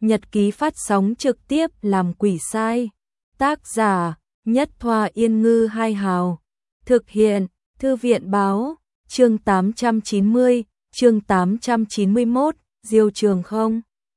Nhật ký phát sóng trực tiếp làm quỷ sai. Tác giả Nhất Thoa Yên Ngư Hai Hào. Thực hiện Thư viện báo. Chương 890, chương 891, Diêu Trường Không.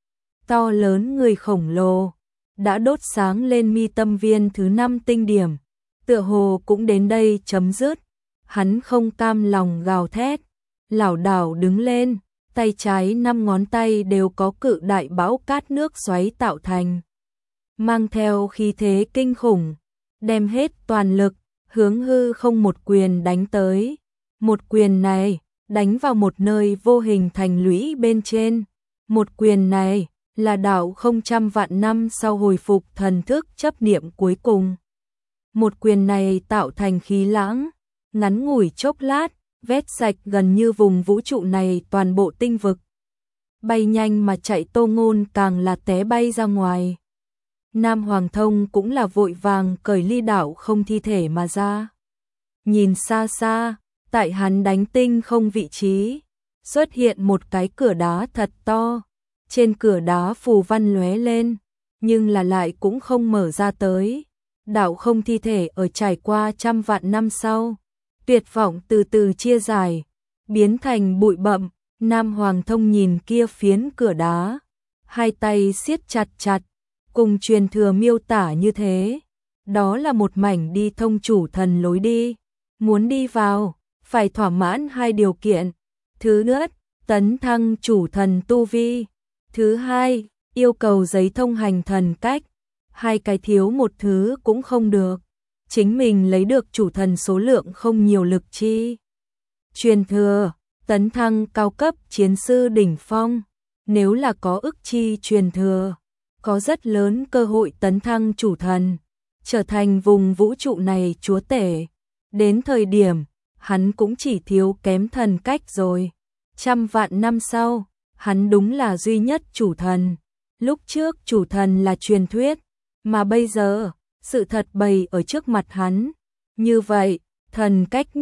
To lớn người khổng lồ đã đốt sáng lên mi tâm viên thứ 5 tinh điểm, tựa hồ cũng đến đây chấm dứt. Hắn không cam lòng gào thét, lảo đảo đứng lên, tay trái 5 ngón tay đều có cự đại bão cát nước xoáy tạo thành, mang theo khí thế kinh khủng, đem hết toàn lực hướng hư không một quyền đánh tới. Một quyền này đánh vào một nơi vô hình thành lũy bên trên. Một quyền này là đạo không trăm vạn năm sau hồi phục thần thức chấp niệm cuối cùng. Một quyền này tạo thành khí lãng, ngắn ngủi chốc lát, vét sạch gần như vùng vũ trụ này toàn bộ tinh vực. Bay nhanh mà chạy Tô Ngôn càng là té bay ra ngoài. Nam Hoàng Thông cũng là vội vàng cởi ly đảo không thi thể mà ra. Nhìn xa xa, tại hắn đánh tinh không vị trí, xuất hiện một cái cửa đá thật to. Trên cửa đá phù văn lóe lên, nhưng là lại cũng không mở ra tới. Đạo không thi thể ở trải qua trăm vạn năm sau, tuyệt vọng từ từ chia dài, biến thành bụi bặm. Nam Hoàng Thông nhìn kia phiến cửa đá, hai tay siết chặt chặt, cùng truyền thừa miêu tả như thế. Đó là một mảnh đi thông chủ thần lối đi, muốn đi vào, phải thỏa mãn hai điều kiện. Thứ nhất, tấn thăng chủ thần tu vi. Thứ hai, yêu cầu giấy thông hành thần cách. Hai cái thiếu một thứ cũng không được. Chính mình lấy được chủ thần số lượng không nhiều lực chi. Truyền thừa, tấn thăng cao cấp chiến sư đỉnh phong. Nếu là có ức chi truyền thừa, có rất lớn cơ hội tấn thăng chủ thần, trở thành vùng vũ trụ này chúa tể. Đến thời điểm, hắn cũng chỉ thiếu kém thần cách rồi. Trăm vạn năm sau, hắn đúng là duy nhất chủ thần. Lúc trước chủ thần là truyền thuyết, mà bây giờ, sự thật bày ở trước mặt hắn. Như vậy, thần cách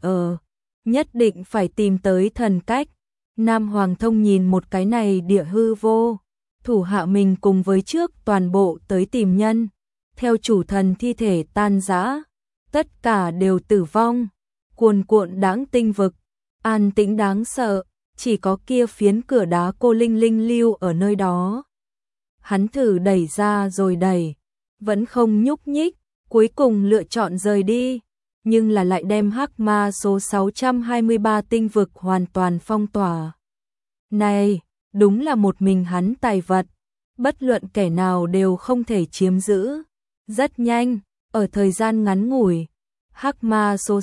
nhất định phải tìm tới thần cách. Nam Hoàng Thông nhìn một cái này địa hư vô, thủ hạ mình cùng với trước toàn bộ tới tìm nhân. Theo chủ thần thi thể tan rã, tất cả đều tử vong. Cuồn cuộn đáng tinh vực, an tĩnh đáng sợ, chỉ có kia phiến cửa đá cô linh linh lưu ở nơi đó. Hắn thử đẩy ra rồi đẩy, vẫn không nhúc nhích, cuối cùng lựa chọn rời đi, nhưng là lại đem hắc ma số 623 tinh vực hoàn toàn phong tỏa. Này, đúng là một mình hắn tài vật, bất luận kẻ nào đều không thể chiếm giữ. Rất nhanh, ở thời gian ngắn ngủi, hắc ma số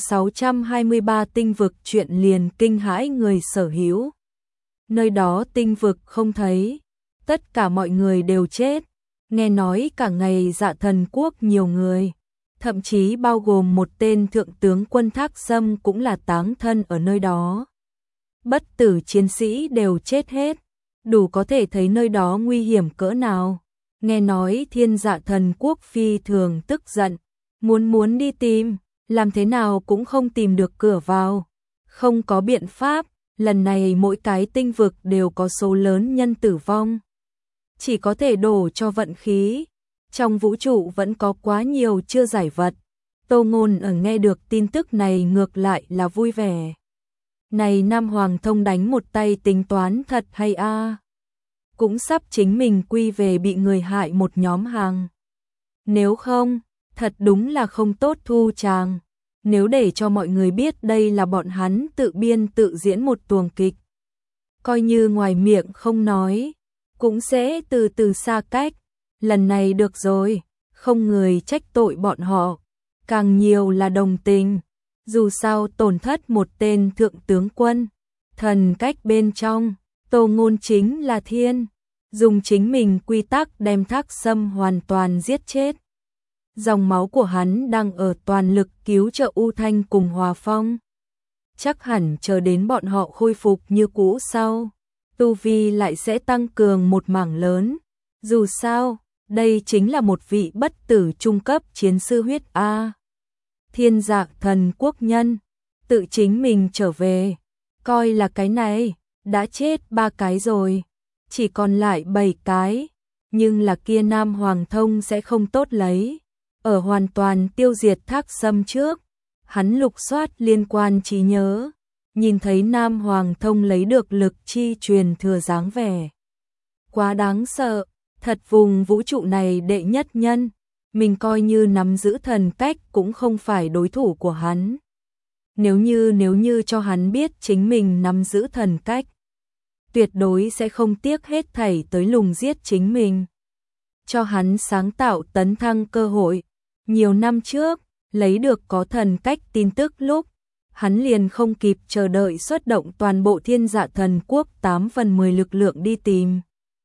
623 tinh vực chuyện liền kinh hãi người sở hữu. Nơi đó tinh vực không thấy, tất cả mọi người đều chết. Nghe nói cả ngày Dạ Thần Quốc nhiều người, thậm chí bao gồm một tên thượng tướng quân Thác Sâm cũng là táng thân ở nơi đó. Bất tử chiến sĩ đều chết hết, đủ có thể thấy nơi đó nguy hiểm cỡ nào. Nghe nói Thiên Dạ Thần Quốc phi thường tức giận, muốn đi tìm, làm thế nào cũng không tìm được cửa vào. Không có biện pháp, lần này mỗi cái tinh vực đều có số lớn nhân tử vong. Chỉ có thể đổ cho vận khí. Trong vũ trụ vẫn có quá nhiều chưa giải vật. Tô Ngôn ở nghe được tin tức này ngược lại là vui vẻ. Này Nam Hoàng Thông đánh một tay tính toán thật hay a. Cũng sắp chính mình quy về bị người hại một nhóm hàng. Nếu không, thật đúng là không tốt thu chàng. Nếu để cho mọi người biết đây là bọn hắn tự biên tự diễn một tuồng kịch, coi như ngoài miệng không nói, cũng sẽ từ từ xa cách. Lần này được rồi, không người trách tội bọn họ, càng nhiều là đồng tình. Dù sao tổn thất một tên thượng tướng quân, thần cách bên trong, Tô Ngôn chính là thiên, dùng chính mình quy tắc đem Thác Sâm hoàn toàn giết chết. Dòng máu của hắn đang ở toàn lực cứu trợ U Thanh cùng Hòa Phong. Chắc hẳn chờ đến bọn họ khôi phục như cũ sau, tu vi lại sẽ tăng cường một mảng lớn. Dù sao, đây chính là một vị bất tử trung cấp chiến sư huyết A. Thiên Dạ Thần Quốc nhân, tự chính mình trở về, coi là cái này, đã chết 3 cái rồi, chỉ còn lại 7 cái, nhưng là kia Nam Hoàng Thông sẽ không tốt lấy. Ở hoàn toàn tiêu diệt Thác Sâm trước, hắn lục soát liên quan trí nhớ, nhìn thấy Nam Hoàng Thông lấy được lực chi truyền thừa dáng vẻ. Quá đáng sợ, thật vùng vũ trụ này đệ nhất nhân, mình coi như nắm giữ thần cách cũng không phải đối thủ của hắn. Nếu như cho hắn biết chính mình nắm giữ thần cách, tuyệt đối sẽ không tiếc hết thảy tới lùng giết chính mình. Cho hắn sáng tạo tấn thăng cơ hội. Nhiều năm trước, lấy được có thần cách tin tức lúc, hắn liền không kịp chờ đợi xuất động toàn bộ Thiên Dạ Thần Quốc 8/10 lực lượng đi tìm.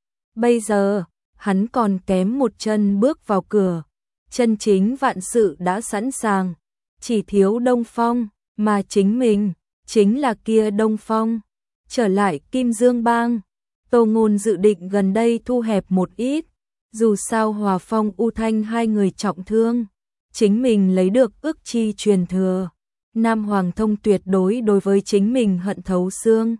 Bây giờ, hắn còn kém một chân bước vào cửa, chân chính vạn sự đã sẵn sàng, chỉ thiếu Đông Phong, mà chính mình, chính là kia Đông Phong. Trở lại Kim Dương Bang, Tô Ngôn dự định gần đây thu hẹp một ít, dù sao Hòa Phong U Thanh hai người trọng thương, chính mình lấy được ức chi truyền thừa, Nam Hoàng Thông tuyệt đối đối với chính mình hận thấu xương.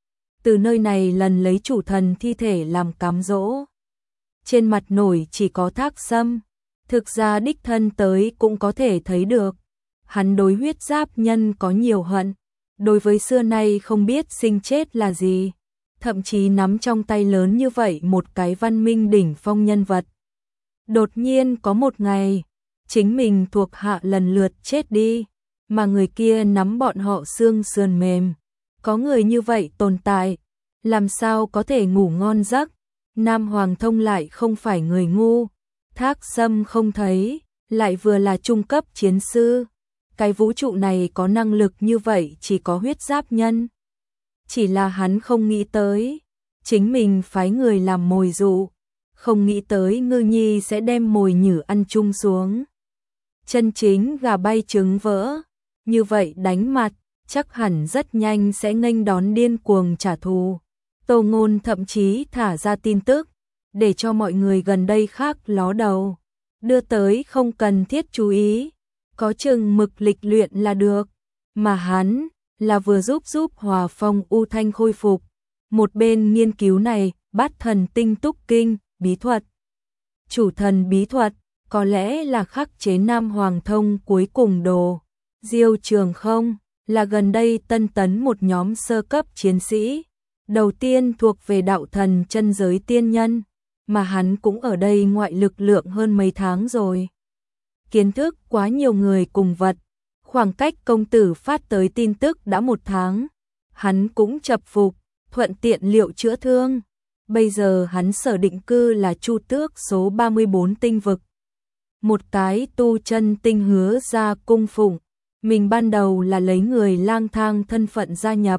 Từ nơi này lần lấy chủ thần thi thể làm cám dỗ. Trên mặt nổi chỉ có Thác Sâm, thực ra đích thân tới cũng có thể thấy được. Hắn đối huyết giáp nhân có nhiều hận, đối với xưa nay không biết sinh chết là gì, thậm chí nắm trong tay lớn như vậy một cái văn minh đỉnh phong nhân vật. Đột nhiên có một ngày, chính mình thuộc hạ lần lượt chết đi, mà người kia nắm bọn họ xương sườn mềm. Có người như vậy tồn tại, làm sao có thể ngủ ngon giấc? Nam Hoàng Thông lại không phải người ngu, Thác Sâm không thấy, lại vừa là trung cấp chiến sư. Cái vũ trụ này có năng lực như vậy chỉ có huyết giáp nhân. Chỉ là hắn không nghĩ tới, chính mình phái người làm mồi dụ, không nghĩ tới Ngư Nhi sẽ đem mồi nhử ăn chung xuống. Chân chính gà bay trứng vỡ, như vậy đánh mặt, chắc hẳn rất nhanh sẽ nghênh đón điên cuồng trả thù. Tô Ngôn thậm chí thả ra tin tức, để cho mọi người gần đây khác ló đầu, đưa tới không cần thiết chú ý, có chừng mực lịch luyện là được, mà hắn là vừa giúp Hòa Phong U Thanh khôi phục, một bên nghiên cứu này, Bát Thần Tinh Túc Kinh, bí thuật. Chủ thần bí thuật, có lẽ là khắc chế Nam Hoàng Thông cuối cùng đồ. Diêu Trường không, là gần đây tân tấn một nhóm sơ cấp chiến sĩ, đầu tiên thuộc về đạo thần chân giới tiên nhân, mà hắn cũng ở đây ngoại lực lượng hơn mấy tháng rồi. Kiến thức quá nhiều người cùng vật, khoảng cách công tử phát tới tin tức đã 1 tháng, hắn cũng chập phục, thuận tiện liệu chữa thương. Bây giờ hắn sở định cư là Chu Tước số 34 tinh vực. Một cái tu chân tinh Hứa Gia cung phụng, mình ban đầu là lấy người lang thang thân phận gia nhập.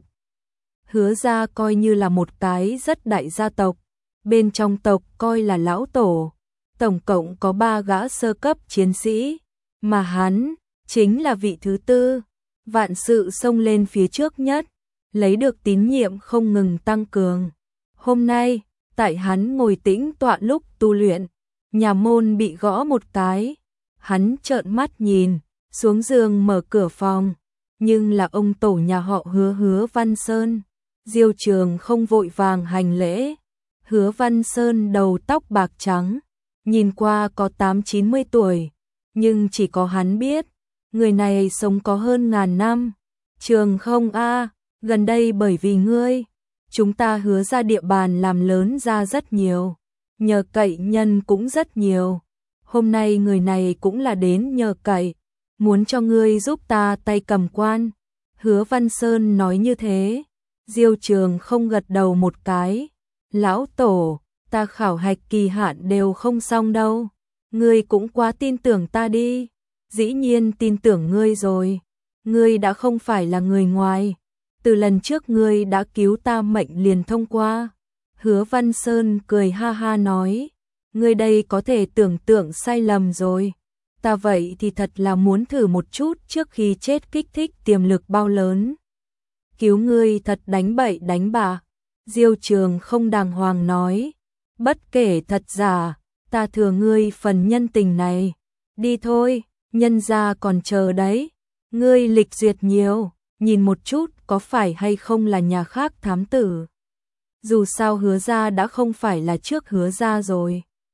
Hứa Gia coi như là một cái rất đại gia tộc, bên trong tộc coi là lão tổ, tổng cộng có 3 gã sơ cấp chiến sĩ, mà hắn chính là vị thứ 4, vạn sự xông lên phía trước nhất, lấy được tín nhiệm không ngừng tăng cường. Hôm nay, tại hắn ngồi tĩnh tọa lúc tu luyện, nhà môn bị gõ một cái, hắn trợn mắt nhìn, xuống giường mở cửa phòng, nhưng là ông tổ nhà họ Hứa Văn Sơn. Diêu Trường không vội vàng hành lễ, Hứa Văn Sơn đầu tóc bạc trắng, nhìn qua có 80-90 tuổi, nhưng chỉ có hắn biết, người này sống có hơn 1000 năm. Trường không a, gần đây bởi vì ngươi, chúng ta Hứa ra địa bàn làm lớn ra rất nhiều, nhờ cậy nhân cũng rất nhiều. Hôm nay người này cũng là đến nhờ cậy, muốn cho ngươi giúp ta tay cầm quan. Hứa Văn Sơn nói như thế, Diêu Trường không gật đầu một cái. Lão tổ, ta khảo hạch kỳ hạn đều không xong đâu, ngươi cũng quá tin tưởng ta đi. Dĩ nhiên tin tưởng ngươi rồi, ngươi đã không phải là người ngoài, từ lần trước ngươi đã cứu ta mệnh liền thông qua. Hứa Văn Sơn cười ha ha nói, ngươi đây có thể tưởng tượng sai lầm rồi, ta vậy thì thật là muốn thử một chút trước khi chết kích thích tiềm lực bao lớn. Cứu ngươi thật đánh bậy đánh bạ. Diêu Trường không đàng hoàng nói, bất kể thật giả, ta thừa ngươi phần nhân tình này. Đi thôi, nhân gia còn chờ đấy. Ngươi lịch duyệt nhiều, nhìn một chút có phải hay không là nhà khác thám tử. Dù sao Hứa gia đã không phải là trước Hứa gia rồi.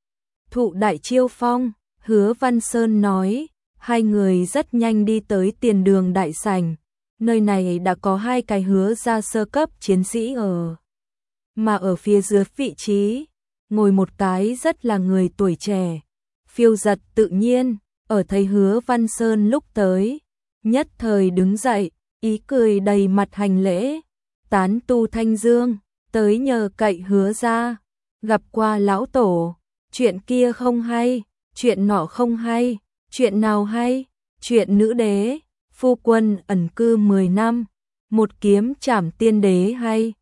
thụ đại chiêu phong, Hứa Văn Sơn nói, hai người rất nhanh đi tới tiền đường đại sảnh, nơi này đã có hai cái Hứa gia sơ cấp chiến sĩ ở. Mà ở phía dưới vị trí, ngồi một cái rất là người tuổi trẻ, phiêu giật tự nhiên, ở thấy Hứa Văn Sơn lúc tới, nhất thời đứng dậy, ý cười đầy mặt hành lễ, tán tu Thanh Dương, tới nhờ cậy Hứa gia, gặp qua lão tổ, chuyện kia không hay, chuyện nọ không hay, chuyện nào hay, chuyện nữ đế, phu quân ẩn cư 10 năm, một kiếm trảm tiên đế hay.